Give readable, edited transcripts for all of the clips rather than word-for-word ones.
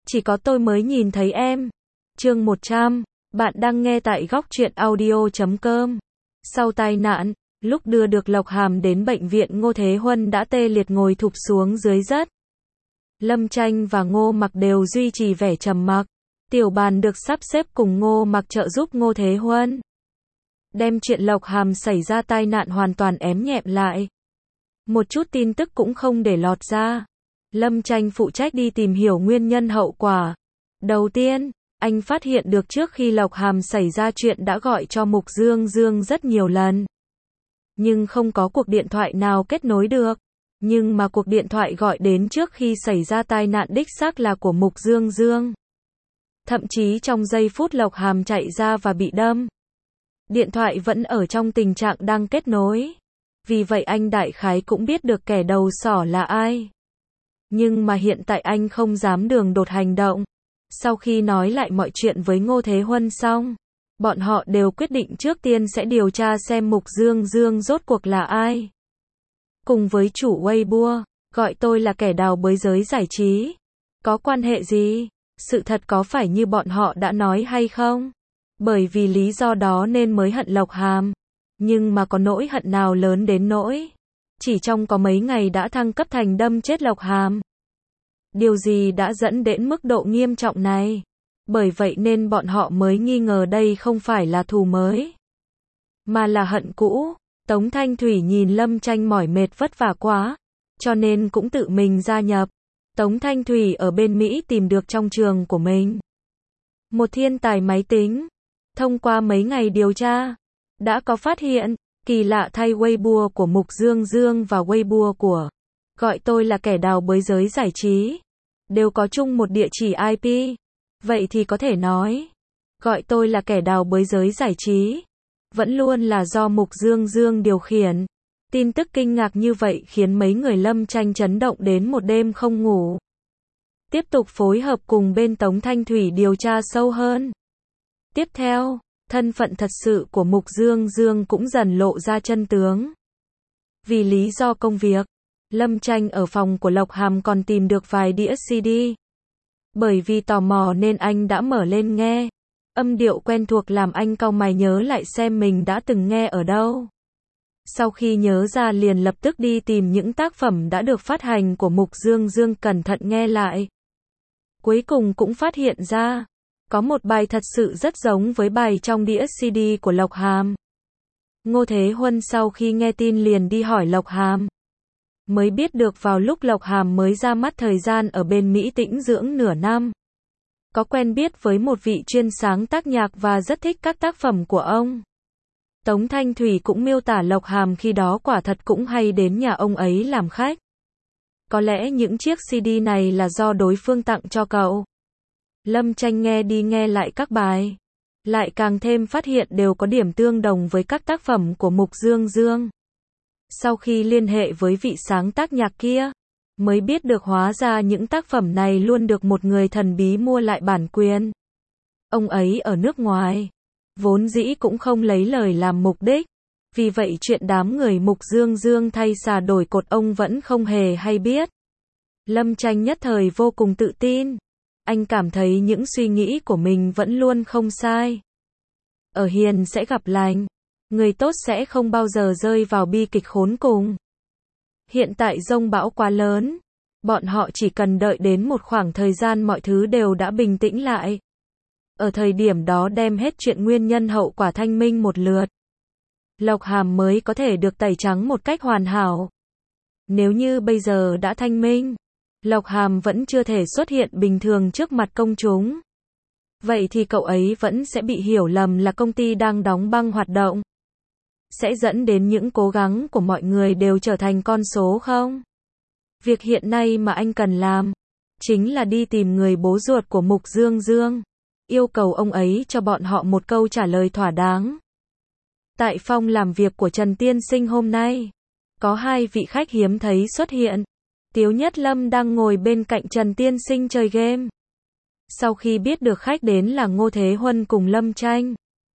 Chỉ có tôi mới nhìn thấy em. Chương 100, bạn đang nghe tại góc truyện audio.com. Sau tai nạn, lúc đưa được Lộc Hàm đến bệnh viện, Ngô Thế Huân đã tê liệt ngồi thụp xuống dưới đất. Lâm Tranh và Ngô Mặc đều duy trì vẻ trầm mặc. Tiểu Bàn được sắp xếp cùng Ngô Mặc trợ giúp Ngô Thế Huân, đem chuyện Lộc Hàm xảy ra tai nạn hoàn toàn ém nhẹm lại. Một chút tin tức cũng không để lọt ra. Lâm Tranh phụ trách đi tìm hiểu nguyên nhân hậu quả. Đầu tiên, anh phát hiện được trước khi Lộc Hàm xảy ra chuyện đã gọi cho Mục Dương Dương rất nhiều lần, nhưng không có cuộc điện thoại nào kết nối được. Nhưng mà cuộc điện thoại gọi đến trước khi xảy ra tai nạn đích xác là của Mục Dương Dương. Thậm chí trong giây phút Lộc Hàm chạy ra và bị đâm, điện thoại vẫn ở trong tình trạng đang kết nối. Vì vậy anh đại khái cũng biết được kẻ đầu sỏ là ai. Nhưng mà hiện tại anh không dám đường đột hành động. Sau khi nói lại mọi chuyện với Ngô Thế Huân xong, bọn họ đều quyết định trước tiên sẽ điều tra xem Mục Dương Dương rốt cuộc là ai. Cùng với chủ Weibo, gọi tôi là kẻ đào bới giới giải trí. Có quan hệ gì? Sự thật có phải như bọn họ đã nói hay không? Bởi vì lý do đó nên mới hận Lộc Hàm. Nhưng mà có nỗi hận nào lớn đến nỗi chỉ trong có mấy ngày đã thăng cấp thành đâm chết Lộc Hàm? Điều gì đã dẫn đến mức độ nghiêm trọng này? Bởi vậy nên bọn họ mới nghi ngờ đây không phải là thù mới, mà là hận cũ. Tống Thanh Thủy nhìn Lâm Tranh mỏi mệt vất vả quá, cho nên cũng tự mình gia nhập. Tống Thanh Thủy ở bên Mỹ tìm được trong trường của mình một thiên tài máy tính. Thông qua mấy ngày điều tra, đã có phát hiện, kỳ lạ thay Weibo của Mục Dương Dương và Weibo của gọi tôi là kẻ đào bới giới giải trí đều có chung một địa chỉ IP. Vậy thì có thể nói, gọi tôi là kẻ đào bới giới giải trí vẫn luôn là do Mục Dương Dương điều khiển. Tin tức kinh ngạc như vậy khiến mấy người Lâm Tranh chấn động đến một đêm không ngủ. Tiếp tục phối hợp cùng bên Tống Thanh Thủy điều tra sâu hơn. Tiếp theo, thân phận thật sự của Mục Dương Dương cũng dần lộ ra chân tướng. Vì lý do công việc, Lâm Tranh ở phòng của Lộc Hàm còn tìm được vài đĩa CD. Bởi vì tò mò nên anh đã mở lên nghe. Âm điệu quen thuộc làm anh cau mày nhớ lại xem mình đã từng nghe ở đâu. Sau khi nhớ ra liền lập tức đi tìm những tác phẩm đã được phát hành của Mục Dương Dương cẩn thận nghe lại. Cuối cùng cũng phát hiện ra, có một bài thật sự rất giống với bài trong đĩa CD của Lộc Hàm. Ngô Thế Huân sau khi nghe tin liền đi hỏi Lộc Hàm. Mới biết được vào lúc Lộc Hàm mới ra mắt thời gian ở bên Mỹ tĩnh dưỡng nửa năm, có quen biết với một vị chuyên sáng tác nhạc và rất thích các tác phẩm của ông. Tống Thanh Thủy cũng miêu tả Lộc Hàm khi đó quả thật cũng hay đến nhà ông ấy làm khách. Có lẽ những chiếc CD này là do đối phương tặng cho cậu. Lâm Tranh nghe đi nghe lại các bài, lại càng thêm phát hiện đều có điểm tương đồng với các tác phẩm của Mục Dương Dương. Sau khi liên hệ với vị sáng tác nhạc kia, mới biết được hóa ra những tác phẩm này luôn được một người thần bí mua lại bản quyền. Ông ấy ở nước ngoài, vốn dĩ cũng không lấy lời làm mục đích. Vì vậy chuyện đám người Mục Dương Dương thay xà đổi cột ông vẫn không hề hay biết. Lâm Tranh nhất thời vô cùng tự tin. Anh cảm thấy những suy nghĩ của mình vẫn luôn không sai. Ở hiền sẽ gặp lành. Người tốt sẽ không bao giờ rơi vào bi kịch khốn cùng. Hiện tại dông bão quá lớn. Bọn họ chỉ cần đợi đến một khoảng thời gian mọi thứ đều đã bình tĩnh lại. Ở thời điểm đó đem hết chuyện nguyên nhân hậu quả thanh minh một lượt, Lộc Hàm mới có thể được tẩy trắng một cách hoàn hảo. Nếu như bây giờ đã thanh minh, Lộc Hàm vẫn chưa thể xuất hiện bình thường trước mặt công chúng. Vậy thì cậu ấy vẫn sẽ bị hiểu lầm là công ty đang đóng băng hoạt động. Sẽ dẫn đến những cố gắng của mọi người đều trở thành con số không? Việc hiện nay mà anh cần làm, chính là đi tìm người bố ruột của Mục Dương Dương. Yêu cầu ông ấy cho bọn họ một câu trả lời thỏa đáng. Tại phòng làm việc của Trần Tiên Sinh hôm nay, có hai vị khách hiếm thấy xuất hiện. Tiếu Nhất Lâm đang ngồi bên cạnh Trần Tiên Sinh chơi game. Sau khi biết được khách đến là Ngô Thế Huân cùng Lâm Tranh,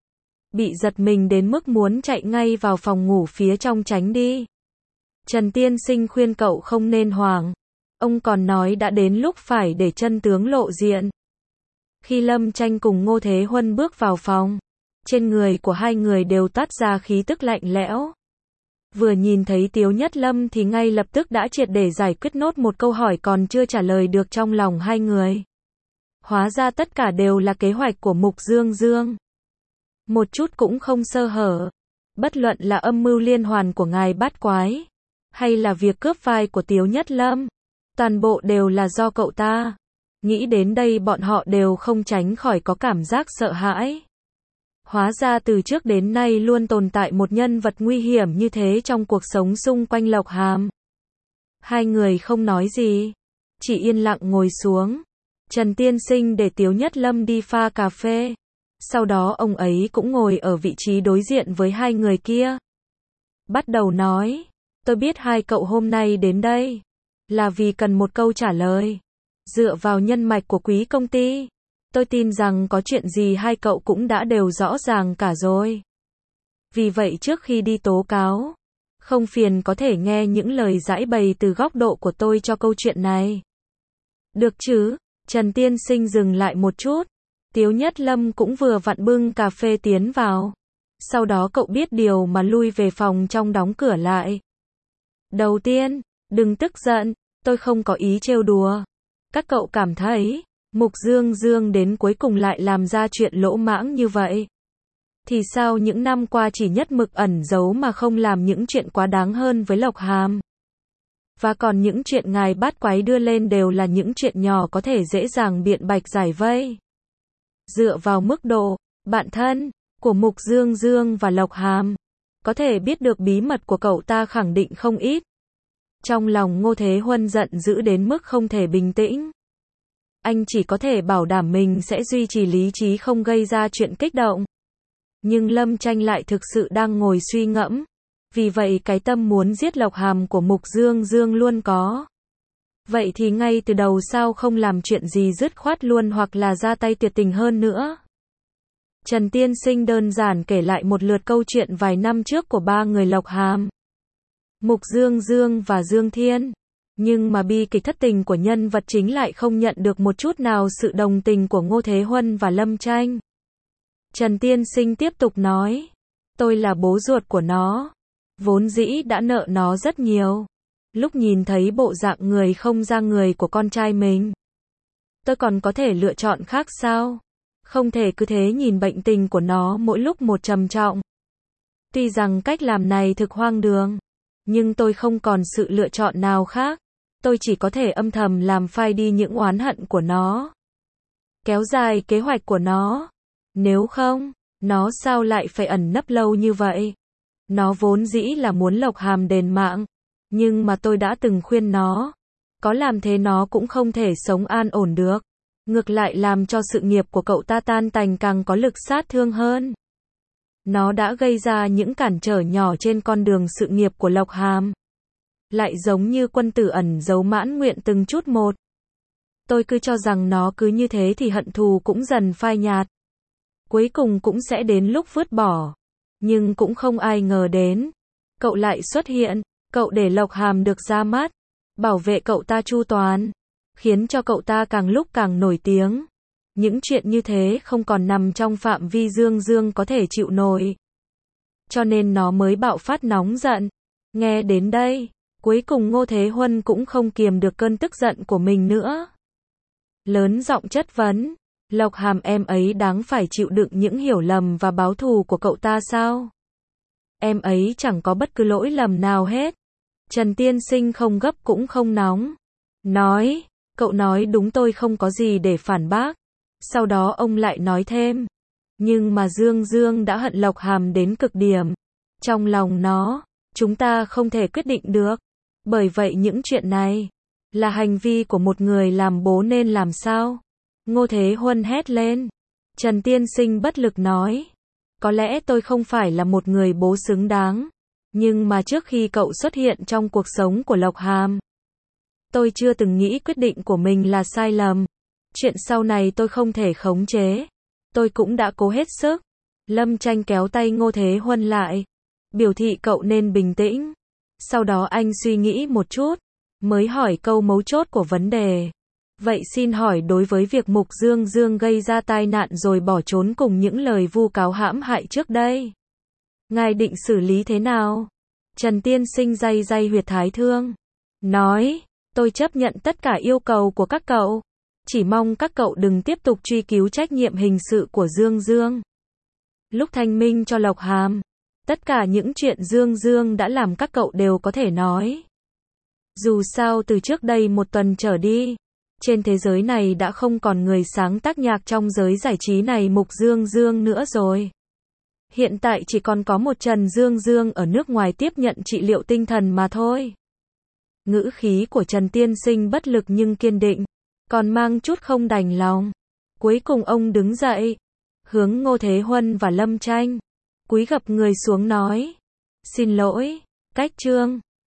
bị giật mình đến mức muốn chạy ngay vào phòng ngủ phía trong tránh đi. Trần Tiên Sinh khuyên cậu không nên hoảng. Ông còn nói đã đến lúc phải để chân tướng lộ diện. Khi Lâm Tranh cùng Ngô Thế Huân bước vào phòng, trên người của hai người đều toát ra khí tức lạnh lẽo. Vừa nhìn thấy Tiếu Nhất Lâm thì ngay lập tức đã triệt để giải quyết nốt một câu hỏi còn chưa trả lời được trong lòng hai người. Hóa ra tất cả đều là kế hoạch của Mục Dương Dương. Một chút cũng không sơ hở. Bất luận là âm mưu liên hoàn của ngài bát quái, hay là việc cướp vai của Tiếu Nhất Lâm, toàn bộ đều là do cậu ta. Nghĩ đến đây bọn họ đều không tránh khỏi có cảm giác sợ hãi. Hóa ra từ trước đến nay luôn tồn tại một nhân vật nguy hiểm như thế trong cuộc sống xung quanh Lộc Hàm. Hai người không nói gì, chỉ yên lặng ngồi xuống. Trần Tiên Sinh để Tiếu Nhất Lâm đi pha cà phê. Sau đó ông ấy cũng ngồi ở vị trí đối diện với hai người kia. Bắt đầu nói, tôi biết hai cậu hôm nay đến đây là vì cần một câu trả lời. Dựa vào nhân mạch của quý công ty, tôi tin rằng có chuyện gì hai cậu cũng đã đều rõ ràng cả rồi. Vì vậy trước khi đi tố cáo, không phiền có thể nghe những lời giải bày từ góc độ của tôi cho câu chuyện này. Được chứ? Trần Tiên Sinh dừng lại một chút. Tiếu Nhất Lâm cũng vừa vặn bưng cà phê tiến vào. Sau đó cậu biết điều mà lui về phòng trong đóng cửa lại. Đầu tiên, đừng tức giận, tôi không có ý trêu đùa. Các cậu cảm thấy, Mục Dương Dương đến cuối cùng lại làm ra chuyện lỗ mãng như vậy. Thì sao những năm qua chỉ nhất mực ẩn giấu mà không làm những chuyện quá đáng hơn với Lộc Hàm. Và còn những chuyện ngài bát quái đưa lên đều là những chuyện nhỏ có thể dễ dàng biện bạch giải vây. Dựa vào mức độ, bạn thân, của Mục Dương Dương và Lộc Hàm, có thể biết được bí mật của cậu ta khẳng định không ít. Trong lòng Ngô Thế Huân giận dữ đến mức không thể bình tĩnh. Anh chỉ có thể bảo đảm mình sẽ duy trì lý trí không gây ra chuyện kích động. Nhưng Lâm Tranh lại thực sự đang ngồi suy ngẫm. Vì vậy cái tâm muốn giết Lộc Hàm của Mục Dương Dương luôn có. Vậy thì ngay từ đầu sao không làm chuyện gì dứt khoát luôn hoặc là ra tay tuyệt tình hơn nữa. Trần Tiên Sinh đơn giản kể lại một lượt câu chuyện vài năm trước của ba người Lộc Hàm, Mục Dương Dương và Dương Thiên. Nhưng mà bi kịch thất tình của nhân vật chính lại không nhận được một chút nào sự đồng tình của Ngô Thế Huân và Lâm Tranh. Trần Tiên Sinh tiếp tục nói, tôi là bố ruột của nó, vốn dĩ đã nợ nó rất nhiều. Lúc nhìn thấy bộ dạng người không ra người của con trai mình, tôi còn có thể lựa chọn khác sao? Không thể cứ thế nhìn bệnh tình của nó mỗi lúc một trầm trọng. Tuy rằng cách làm này thực hoang đường, nhưng tôi không còn sự lựa chọn nào khác. Tôi chỉ có thể âm thầm làm phai đi những oán hận của nó. Kéo dài kế hoạch của nó. Nếu không, nó sao lại phải ẩn nấp lâu như vậy? Nó vốn dĩ là muốn Lộc Hàm đền mạng. Nhưng mà tôi đã từng khuyên nó. Có làm thế nó cũng không thể sống an ổn được. Ngược lại làm cho sự nghiệp của cậu ta tan tành càng có lực sát thương hơn. Nó đã gây ra những cản trở nhỏ trên con đường sự nghiệp của Lộc Hàm. Lại giống như quân tử ẩn giấu mãn nguyện từng chút một. Tôi cứ cho rằng nó cứ như thế thì hận thù cũng dần phai nhạt. Cuối cùng cũng sẽ đến lúc vứt bỏ. Nhưng cũng không ai ngờ đến. Cậu lại xuất hiện, cậu để Lộc Hàm được ra mắt. Bảo vệ cậu ta chu toàn. Khiến cho cậu ta càng lúc càng nổi tiếng. Những chuyện như thế không còn nằm trong phạm vi Dương Dương có thể chịu nổi. Cho nên nó mới bạo phát nóng giận. Nghe đến đây, cuối cùng Ngô Thế Huân cũng không kiềm được cơn tức giận của mình nữa. Lớn giọng chất vấn, Lộc Hàm em ấy đáng phải chịu đựng những hiểu lầm và báo thù của cậu ta sao? Em ấy chẳng có bất cứ lỗi lầm nào hết. Trần Tiên Sinh không gấp cũng không nóng. Nói, cậu nói đúng, tôi không có gì để phản bác. Sau đó ông lại nói thêm. Nhưng mà Dương Dương đã hận Lộc Hàm đến cực điểm. Trong lòng nó, chúng ta không thể quyết định được. Bởi vậy những chuyện này là hành vi của một người làm bố nên làm sao? Ngô Thế Huân hét lên. Trần Tiên Sinh bất lực nói. Có lẽ tôi không phải là một người bố xứng đáng. Nhưng mà trước khi cậu xuất hiện trong cuộc sống của Lộc Hàm, tôi chưa từng nghĩ quyết định của mình là sai lầm. Chuyện sau này tôi không thể khống chế. Tôi cũng đã cố hết sức. Lâm Tranh kéo tay Ngô Thế Huân lại. Biểu thị cậu nên bình tĩnh. Sau đó anh suy nghĩ một chút. mới hỏi câu mấu chốt của vấn đề. Vậy xin hỏi đối với việc Mục Dương Dương gây ra tai nạn rồi bỏ trốn cùng những lời vu cáo hãm hại trước đây, ngài định xử lý thế nào? Trần Tiên Sinh day day huyệt thái thương, nói, tôi chấp nhận tất cả yêu cầu của các cậu. Chỉ mong các cậu đừng tiếp tục truy cứu trách nhiệm hình sự của Dương Dương. Lúc thanh minh cho Lộc Hàm, tất cả những chuyện Dương Dương đã làm các cậu đều có thể nói. Dù sao từ trước đây một tuần trở đi, trên thế giới này đã không còn người sáng tác nhạc trong giới giải trí này Mục Dương Dương nữa rồi. Hiện tại chỉ còn có một Trần Dương Dương ở nước ngoài tiếp nhận trị liệu tinh thần mà thôi. Ngữ khí của Trần Tiên Sinh bất lực nhưng kiên định, còn mang chút không đành lòng. Cuối cùng ông đứng dậy, hướng Ngô Thế Huân và Lâm Tranh, cúi gập người xuống nói, xin lỗi, cách trương.